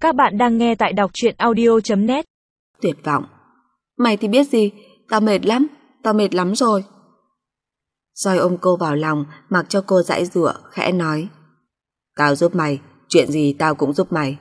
Các bạn đang nghe tại đọc truyện audio.net. Tuyệt vọng. Mày thì biết gì, tao mệt lắm rồi. Rồi ôm cô vào lòng, mặc cho cô giãy giụa, khẽ nói: Tao giúp mày, chuyện gì tao cũng giúp mày.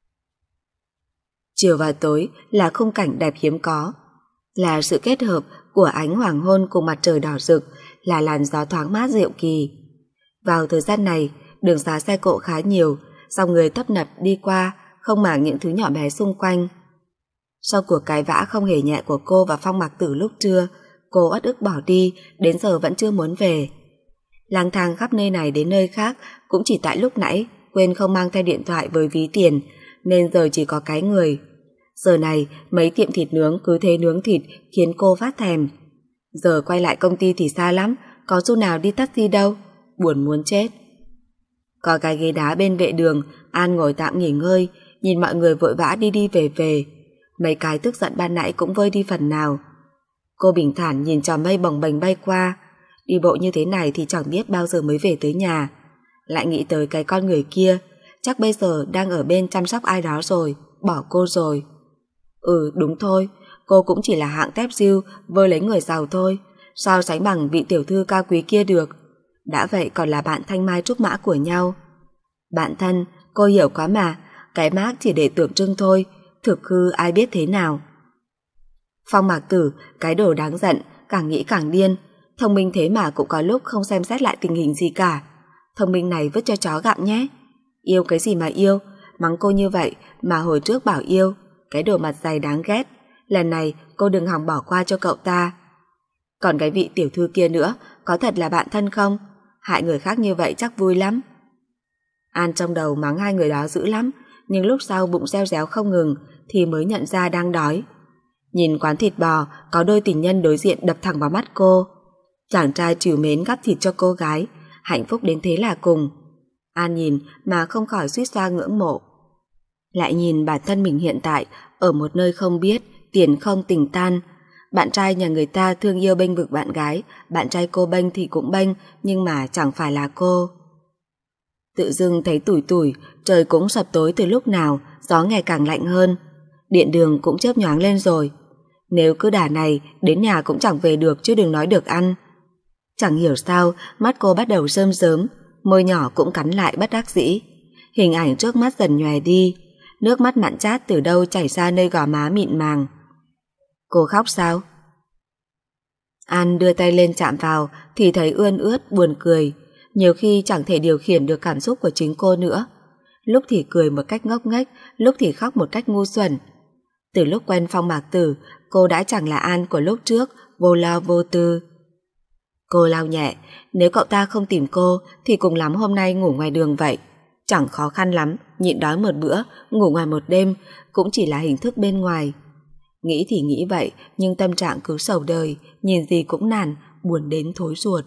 Chiều và tối là khung cảnh đẹp hiếm có, là sự kết hợp của ánh hoàng hôn cùng mặt trời đỏ rực, là làn gió thoáng mát dịu kỳ. Vào thời gian này, đường xá xe cộ khá nhiều, dòng người tấp nập đi qua, không màng những thứ nhỏ bé xung quanh. Sau cuộc cãi vã không hề nhẹ của cô và Phong Mạc Tử lúc trưa, cô uất ức bỏ đi, đến giờ vẫn chưa muốn về. Lang thang khắp nơi này đến nơi khác cũng chỉ tại lúc nãy quên không mang theo điện thoại với ví tiền, nên giờ chỉ có cái người. Giờ này mấy tiệm thịt nướng cứ thế nướng thịt khiến cô phát thèm. Giờ quay lại công ty thì xa lắm, có xu nào đi taxi đâu, buồn muốn chết. Có cái ghế đá bên vệ đường, An ngồi tạm nghỉ ngơi, nhìn mọi người vội vã đi về. Mấy cái tức giận ban nãy cũng vơi đi phần nào. Cô bình thản nhìn trò mây bồng bềnh bay qua. Đi bộ như thế này thì chẳng biết bao giờ mới về tới nhà. Lại nghĩ tới cái con người kia, chắc bây giờ đang ở bên chăm sóc ai đó rồi, bỏ cô rồi. Đúng thôi, cô cũng chỉ là hạng tép diêu vơ lấy người giàu thôi, sao sánh bằng vị tiểu thư cao quý kia được. Đã vậy còn là bạn thanh mai trúc mã của nhau. Bạn thân, cô hiểu quá mà, cái mác chỉ để tượng trưng thôi, thực hư ai biết thế nào. Phong Mạc Tử, cái đồ đáng giận, càng nghĩ càng điên. Thông minh thế mà cũng có lúc không xem xét lại tình hình gì cả. Thông minh này vứt cho chó gặm nhé. Yêu cái gì mà yêu, mắng cô như vậy mà hồi trước bảo yêu. Cái đồ mặt dày đáng ghét. Lần này cô đừng hòng bỏ qua cho cậu ta. Còn cái vị tiểu thư kia nữa, có thật là bạn thân không? Hại người khác như vậy chắc vui lắm. An trong đầu mắng hai người đó dữ lắm, nhưng lúc sau bụng reo réo không ngừng thì mới nhận ra đang đói. Nhìn quán thịt bò, có đôi tình nhân đối diện đập thẳng vào mắt cô. Chàng trai trìu mến gắp thịt cho cô gái, hạnh phúc đến thế là cùng. An nhìn mà không khỏi suýt xoa ngưỡng mộ. Lại nhìn bản thân mình hiện tại ở một nơi không biết, tiền không tình tan. Bạn trai nhà người ta thương yêu bênh vực bạn gái, bạn trai cô bênh thì cũng bênh, nhưng mà chẳng phải là cô. Tự dưng thấy tủi tủi, trời cũng sập tối từ lúc nào, gió ngày càng lạnh hơn. Điện đường cũng chớp nhoáng lên rồi. Nếu cứ đà này, đến nhà cũng chẳng về được chứ đừng nói được ăn. Chẳng hiểu sao, mắt cô bắt đầu rơm rớm, môi nhỏ cũng cắn lại bất đắc dĩ. Hình ảnh trước mắt dần nhòe đi, nước mắt mặn chát từ đâu chảy ra nơi gò má mịn màng. Cô khóc sao? An đưa tay lên chạm vào thì thấy ươn ướt buồn cười. Nhiều khi chẳng thể điều khiển được cảm xúc của chính cô nữa. Lúc thì cười một cách ngốc nghếch, lúc thì khóc một cách ngu xuẩn. Từ lúc quen Phong Mạc Tử, cô đã chẳng là An của lúc trước, vô lo vô tư. Cô lau nhẹ, nếu cậu ta không tìm cô thì cùng lắm hôm nay ngủ ngoài đường vậy. Chẳng khó khăn lắm, nhịn đói một bữa, ngủ ngoài một đêm, cũng chỉ là hình thức bên ngoài. Nghĩ thì nghĩ vậy, nhưng tâm trạng cứ sầu đời, nhìn gì cũng nản, buồn đến thối ruột.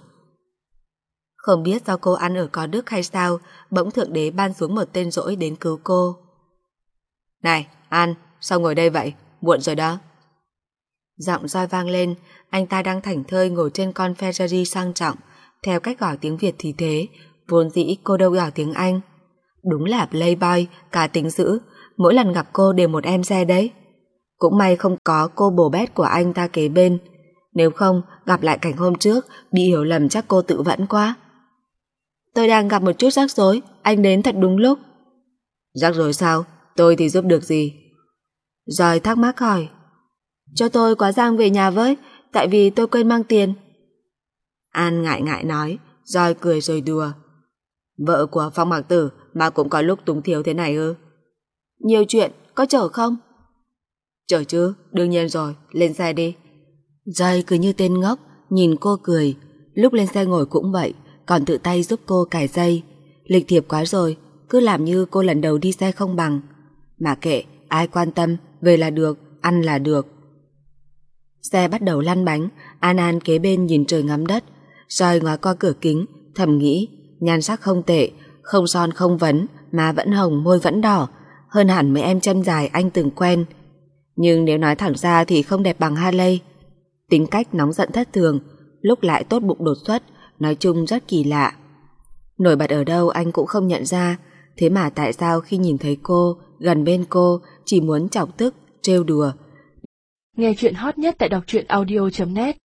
Không biết do cô ăn ở có đức hay sao, bỗng Thượng Đế ban xuống một tên dỗi đến cứu cô. Này, An, sao ngồi đây vậy? Muộn rồi đó. Giọng Roi vang lên, anh ta đang thảnh thơi ngồi trên con Ferrari sang trọng, theo cách gọi tiếng Việt thì thế, vốn dĩ cô đâu gọi tiếng Anh. Đúng là playboy, cá tính dữ, mỗi lần gặp cô đều một em xe đấy. Cũng may không có cô bồ bét của anh ta kế bên, nếu không gặp lại cảnh hôm trước, bị hiểu lầm chắc cô tự vẫn quá. Tôi đang gặp một chút rắc rối, anh đến thật đúng lúc. Rắc rối sao? Tôi thì giúp được gì? Rồi thắc mắc hỏi. Cho tôi quá giang về nhà với, tại vì tôi quên mang tiền. An ngại ngại nói, rồi cười rồi đùa. Vợ của Phong Mạc Tử mà cũng có lúc túng thiếu thế này ư? Nhiều chuyện, có chở không? Chở chứ, đương nhiên rồi, lên xe đi. Rồi cứ như tên ngốc, nhìn cô cười. Lúc lên xe ngồi cũng vậy, còn tự tay giúp cô cài dây. Lịch thiệp quá rồi, cứ làm như cô lần đầu đi xe không bằng. Mà kệ, ai quan tâm, về là được, ăn là được. Xe bắt đầu lăn bánh, An kế bên nhìn trời ngắm đất. Rồi ngó qua cửa kính, thầm nghĩ, nhan sắc không tệ, không son không vấn, má vẫn hồng, môi vẫn đỏ, hơn hẳn mấy em chân dài anh từng quen. Nhưng nếu nói thẳng ra thì không đẹp bằng Harley. Tính cách nóng giận thất thường, lúc lại tốt bụng đột xuất, nói chung rất kỳ lạ. Nổi bật ở đâu anh cũng không nhận ra, thế mà tại sao khi nhìn thấy cô gần bên cô, chỉ muốn chọc tức, trêu đùa. Nghe chuyện hot nhất tại đọc truyện audio.net